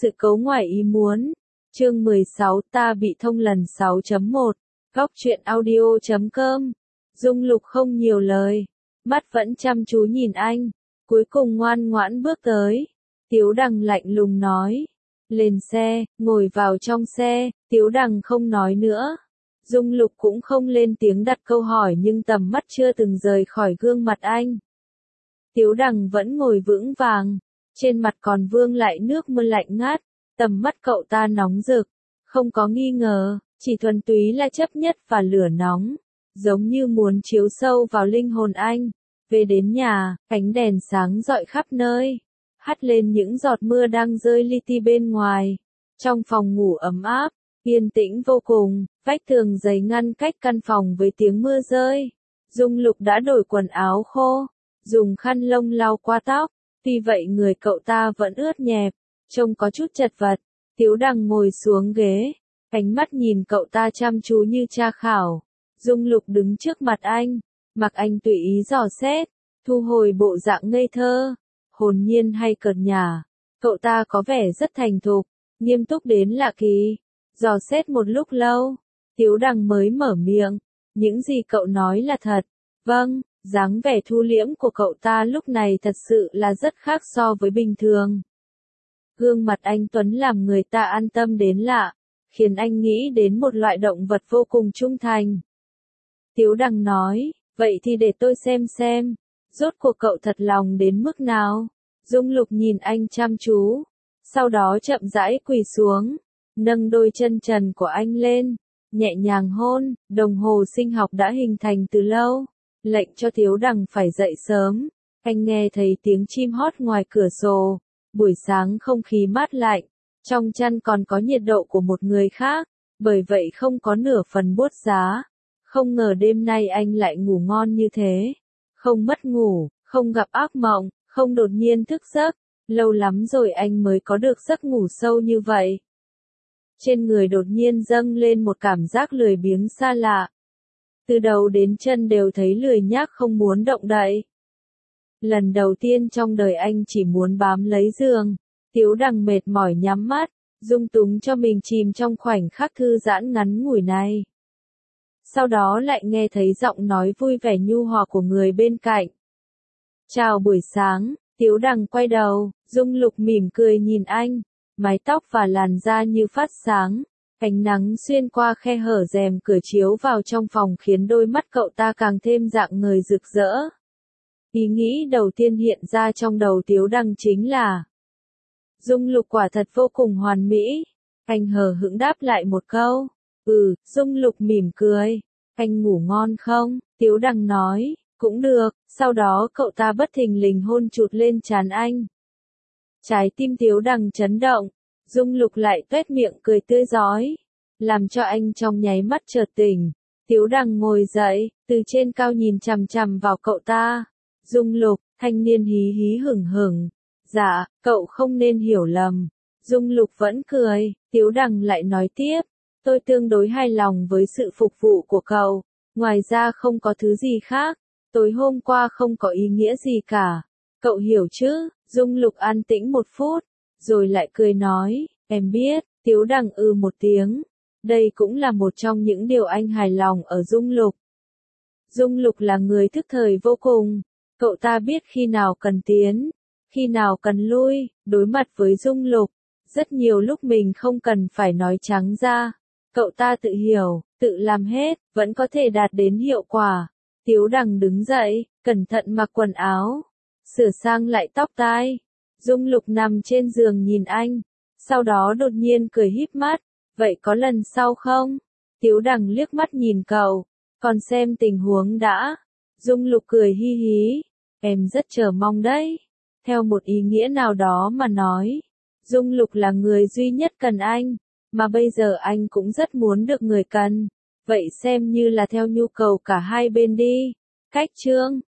Sự cố ngoài ý muốn. Chương 16 ta bị thông lần 6.1. Góc truyện audio.com. Dung Lục không nhiều lời. Mắt vẫn chăm chú nhìn anh. Cuối cùng ngoan ngoãn bước tới. Tiếu Đằng lạnh lùng nói. Lên xe, ngồi vào trong xe. Tiếu Đằng không nói nữa. Dung Lục cũng không lên tiếng đặt câu hỏi nhưng tầm mắt chưa từng rời khỏi gương mặt anh. Tiếu Đằng vẫn ngồi vững vàng. Trên mặt còn vương lại nước mưa lạnh ngát. Tầm mắt cậu ta nóng rực. Không có nghi ngờ, chỉ thuần túy là chấp nhất và lửa nóng. Giống như muốn chiếu sâu vào linh hồn anh. Về đến nhà, ánh đèn sáng rọi khắp nơi. Hắt lên những giọt mưa đang rơi li ti bên ngoài. Trong phòng ngủ ấm áp, yên tĩnh vô cùng, vách tường dày ngăn cách căn phòng với tiếng mưa rơi. Dung Lục đã đổi quần áo khô, dùng khăn lông lau qua tóc. Tuy vậy người cậu ta vẫn ướt nhẹp, trông có chút chật vật. Tiếu Đằng ngồi xuống ghế, ánh mắt nhìn cậu ta chăm chú như tra khảo. Dung Lục đứng trước mặt anh, mặc anh tùy ý dò xét, thu hồi bộ dạng ngây thơ, hồn nhiên hay cợt nhả. Cậu ta có vẻ rất thành thục, nghiêm túc đến lạ kỳ. Dò xét một lúc lâu, Tiếu Đằng mới mở miệng. Những gì cậu nói là thật. Vâng. Dáng vẻ thu liễm của cậu ta lúc này thật sự là rất khác so với bình thường. Gương mặt anh Tuấn làm người ta an tâm đến lạ, khiến anh nghĩ đến một loại động vật vô cùng trung thành. Tiếu Đằng nói, vậy thì để tôi xem, rốt cuộc cậu thật lòng đến mức nào. Dung Lục nhìn anh chăm chú, sau đó chậm rãi quỳ xuống, nâng đôi chân trần của anh lên, nhẹ nhàng hôn. Đồng hồ sinh học đã hình thành từ lâu. Lệnh cho Tiếu Đằng phải dậy sớm. Anh nghe thấy tiếng chim hót ngoài cửa sổ. Buổi sáng không khí mát lạnh. Trong chăn còn có nhiệt độ của một người khác. Bởi vậy không có nửa phần buốt giá. Không ngờ đêm nay anh lại ngủ ngon như thế. Không mất ngủ, không gặp ác mộng, không đột nhiên thức giấc. Lâu lắm rồi anh mới có được giấc ngủ sâu như vậy. Trên người đột nhiên dâng lên một cảm giác lười biếng xa lạ. Từ đầu đến chân đều thấy lười nhác không muốn động đậy. Lần đầu tiên trong đời anh chỉ muốn bám lấy giường. Tiếu Đằng mệt mỏi nhắm mắt, dung túng cho mình chìm trong khoảnh khắc thư giãn ngắn ngủi này. Sau đó lại nghe thấy giọng nói vui vẻ nhu hòa của người bên cạnh. Chào buổi sáng. Tiếu Đằng quay đầu, Dung Lục mỉm cười nhìn anh, mái tóc và làn da như phát sáng. Ánh nắng xuyên qua khe hở rèm cửa chiếu vào trong phòng khiến đôi mắt cậu ta càng thêm rạng ngời rực rỡ. Ý nghĩ đầu tiên hiện ra trong đầu Tiếu Đằng chính là Dung Lục quả thật vô cùng hoàn mỹ. Anh hờ hững đáp lại một câu. Dung Lục mỉm cười. Anh ngủ ngon không? Tiếu Đằng nói, cũng được. Sau đó cậu ta bất thình lình hôn chụt lên trán anh. Trái tim Tiếu Đằng chấn động. Dung Lục lại tuét miệng cười tươi rói, làm cho anh trong nháy mắt chợt tỉnh. Tiếu Đằng ngồi dậy, từ trên cao nhìn chằm chằm vào cậu ta. Dung Lục, thanh niên hí hí hửng hửng. Dạ, cậu không nên hiểu lầm. Dung Lục vẫn cười, Tiếu Đằng lại nói tiếp. Tôi tương đối hài lòng với sự phục vụ của cậu. Ngoài ra không có thứ gì khác. Tối hôm qua không có ý nghĩa gì cả. Cậu hiểu chứ? Dung Lục an tĩnh một phút. Rồi lại cười nói, em biết. Tiếu Đằng một tiếng. Đây cũng là một trong những điều anh hài lòng ở Dung Lục. Dung Lục là người thức thời vô cùng. Cậu ta biết khi nào cần tiến, khi nào cần lui. Đối mặt với Dung Lục, rất nhiều lúc mình không cần phải nói trắng ra. Cậu ta tự hiểu, tự làm hết, vẫn có thể đạt đến hiệu quả. Tiếu Đằng đứng dậy, cẩn thận mặc quần áo, sửa sang lại tóc tai. Dung Lục nằm trên giường nhìn anh, sau đó đột nhiên cười híp mắt. Vậy có lần sau không? Tiếu Đằng liếc mắt nhìn cậu, còn xem tình huống đã. Dung Lục cười hi hí, em rất chờ mong đấy. Theo một ý nghĩa nào đó mà nói, Dung Lục là người duy nhất cần anh, mà bây giờ anh cũng rất muốn được người cần. Vậy xem như là theo nhu cầu cả hai bên đi. Cách chương